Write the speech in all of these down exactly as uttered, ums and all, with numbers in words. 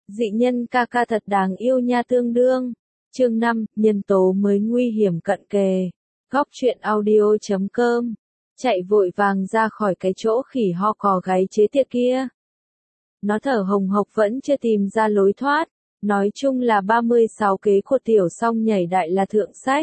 Dị nhân ca ca thật đáng yêu nha tương đương. Chương năm, nhân tố mới nguy hiểm cận kề. Góc truyện audio chấm com. Chạy vội vàng ra khỏi cái chỗ khỉ ho cò gáy chế tiệt kia. Nó thở hồng hộc vẫn chưa tìm ra lối thoát. Nói chung là ba mươi sáu kế của tiểu song nhảy đại là thượng sách.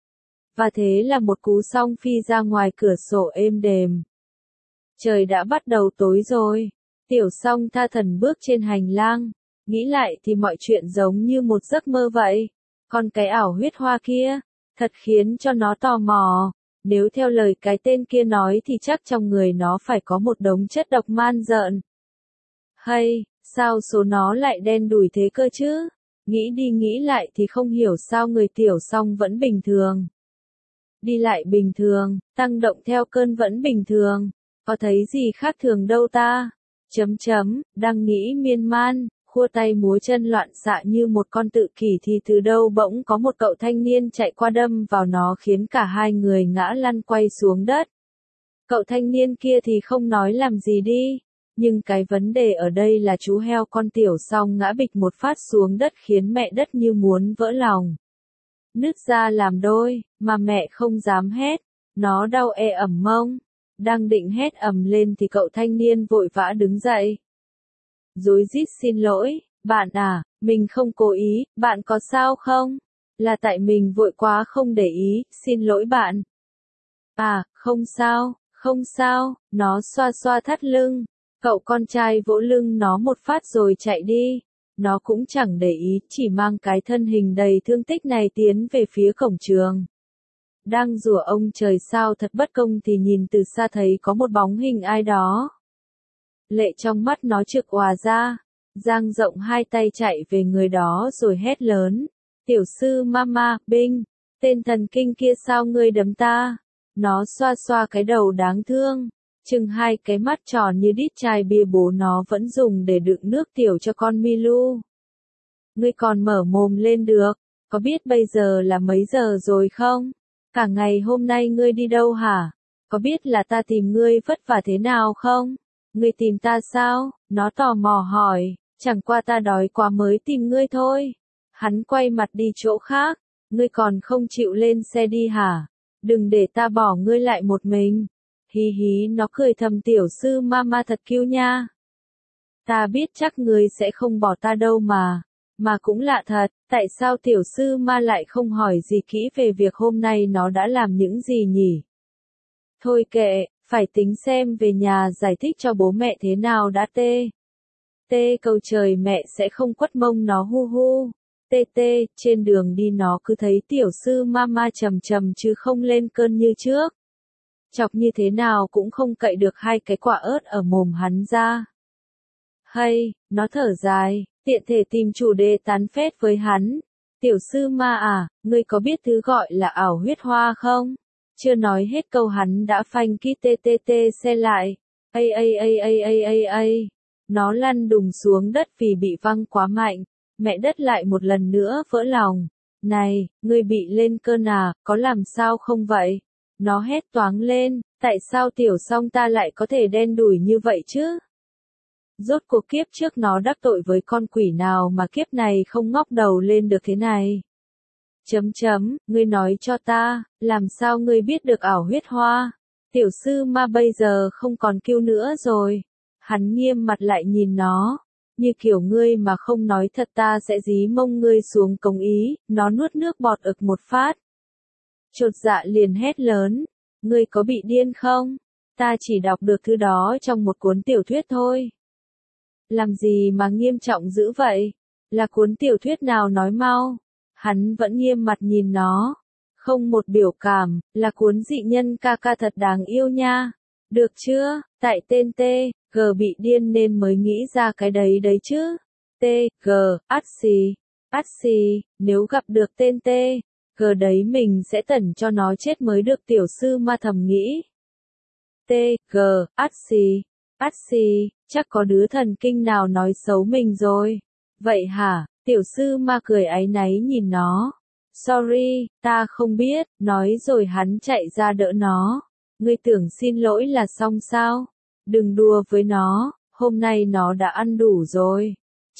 Và thế là một cú song phi ra ngoài cửa sổ êm đềm. Trời đã bắt đầu tối rồi. Tiểu song tha thần bước trên hành lang. Nghĩ lại thì mọi chuyện giống như một giấc mơ vậy. Còn cái ảo huyết hoa kia, thật khiến cho nó tò mò. Nếu theo lời cái tên kia nói thì chắc trong người nó phải có một đống chất độc man rợn. Hay, sao số nó lại đen đủi thế cơ chứ? Nghĩ đi nghĩ lại thì không hiểu sao người tiểu song vẫn bình thường. Đi lại bình thường, tăng động theo cơn vẫn bình thường. Có thấy gì khác thường đâu ta? Chấm chấm, đang nghĩ miên man, khua tay múa chân loạn xạ như một con tự kỷ thì từ đâu bỗng có một cậu thanh niên chạy qua đâm vào nó khiến cả hai người ngã lăn quay xuống đất. Cậu thanh niên kia thì không nói làm gì đi, nhưng cái vấn đề ở đây là chú heo con tiểu song ngã bịch một phát xuống đất khiến mẹ đất như muốn vỡ lòng. Nứt ra làm đôi, mà mẹ không dám hét, nó đau ê ẩm mông. Đang định hét ầm lên thì cậu thanh niên vội vã đứng dậy. Rối rít xin lỗi, bạn à, mình không cố ý, bạn có sao không? Là tại mình vội quá không để ý, xin lỗi bạn. À, không sao, không sao, nó xoa xoa thắt lưng. Cậu con trai vỗ lưng nó một phát rồi chạy đi. Nó cũng chẳng để ý, chỉ mang cái thân hình đầy thương tích này tiến về phía cổng trường. Đang rủa ông trời sao thật bất công thì nhìn từ xa thấy có một bóng hình ai đó. Lệ trong mắt nó trực òa ra, dang rộng hai tay chạy về người đó rồi hét lớn. Tiểu sư mama, binh, tên thần kinh kia sao ngươi đấm ta? Nó xoa xoa cái đầu đáng thương, chừng hai cái mắt tròn như đít chai bia bố nó vẫn dùng để đựng nước tiểu cho con Milu. Ngươi còn mở mồm lên được, có biết bây giờ là mấy giờ rồi không? Cả ngày hôm nay ngươi đi đâu hả? Có biết là ta tìm ngươi vất vả thế nào không? Ngươi tìm ta sao? Nó tò mò hỏi, chẳng qua ta đói quá mới tìm ngươi thôi. Hắn quay mặt đi chỗ khác, ngươi còn không chịu lên xe đi hả? Đừng để ta bỏ ngươi lại một mình. Hí hí nó cười thầm tiểu sư mama thật kiêu nha. Ta biết chắc ngươi sẽ không bỏ ta đâu mà. Mà cũng lạ thật, tại sao tiểu sư ma lại không hỏi gì kỹ về việc hôm nay nó đã làm những gì nhỉ? Thôi kệ, phải tính xem về nhà giải thích cho bố mẹ thế nào đã tê. Tê cầu trời mẹ sẽ không quất mông nó hu hu. Tê tê, trên đường đi nó cứ thấy tiểu sư mama trầm trầm chứ không lên cơn như trước. Chọc như thế nào cũng không cậy được hai cái quả ớt ở mồm hắn ra. Hay, nó thở dài. Tiện thể tìm chủ đề tán phét với hắn. Tiểu sư ma à, ngươi có biết thứ gọi là ảo huyết hoa không? Chưa nói hết câu hắn đã phanh kít tê tê tê xe lại. Ây ây ây ây ây ây ây. Nó lăn đùng xuống đất vì bị văng quá mạnh. Mẹ đất lại một lần nữa vỡ lòng. Này, ngươi bị lên cơn à, có làm sao không vậy? Nó hét toáng lên, tại sao tiểu song ta lại có thể đen đủi như vậy chứ? Rốt cuộc kiếp trước nó đắc tội với con quỷ nào mà kiếp này không ngóc đầu lên được thế này. Chấm chấm, ngươi nói cho ta, làm sao ngươi biết được ảo huyết hoa? Tiểu sư ma bây giờ không còn kêu nữa rồi. Hắn nghiêm mặt lại nhìn nó, như kiểu ngươi mà không nói thật ta sẽ dí mông ngươi xuống cống ý, nó nuốt nước bọt ực một phát. Chột dạ liền hét lớn, ngươi có bị điên không? Ta chỉ đọc được thứ đó trong một cuốn tiểu thuyết thôi. Làm gì mà nghiêm trọng dữ vậy? Là cuốn tiểu thuyết nào nói mau? Hắn vẫn nghiêm mặt nhìn nó. Không một biểu cảm, là cuốn dị nhân ca ca thật đáng yêu nha. Được chưa? Tại tên T, G bị điên nên mới nghĩ ra cái đấy đấy chứ. T, G, át xì, át xì, nếu gặp được tên T, G đấy mình sẽ tẩn cho nó chết mới được tiểu sư ma thầm nghĩ. T, G, át xì. Át xì, chắc có đứa thần kinh nào nói xấu mình rồi. Vậy hả? Tiểu sư ma cười áy náy nhìn nó. Sorry, ta không biết, nói rồi hắn chạy ra đỡ nó. Ngươi tưởng xin lỗi là xong sao? Đừng đùa với nó, hôm nay nó đã ăn đủ rồi.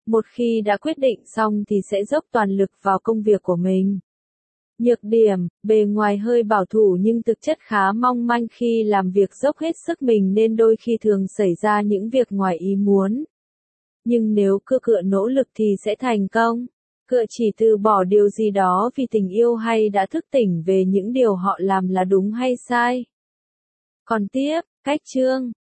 một khi đã quyết định xong thì sẽ dốc toàn lực vào công việc của mình. Nhược điểm, bề ngoài hơi bảo thủ nhưng thực chất khá mong manh khi làm việc dốc hết sức mình nên đôi khi thường xảy ra những việc ngoài ý muốn. Nhưng nếu cứ cựa nỗ lực thì sẽ thành công. Cựa chỉ từ bỏ điều gì đó vì tình yêu hay đã thức tỉnh về những điều họ làm là đúng hay sai. Còn tiếp, cách chương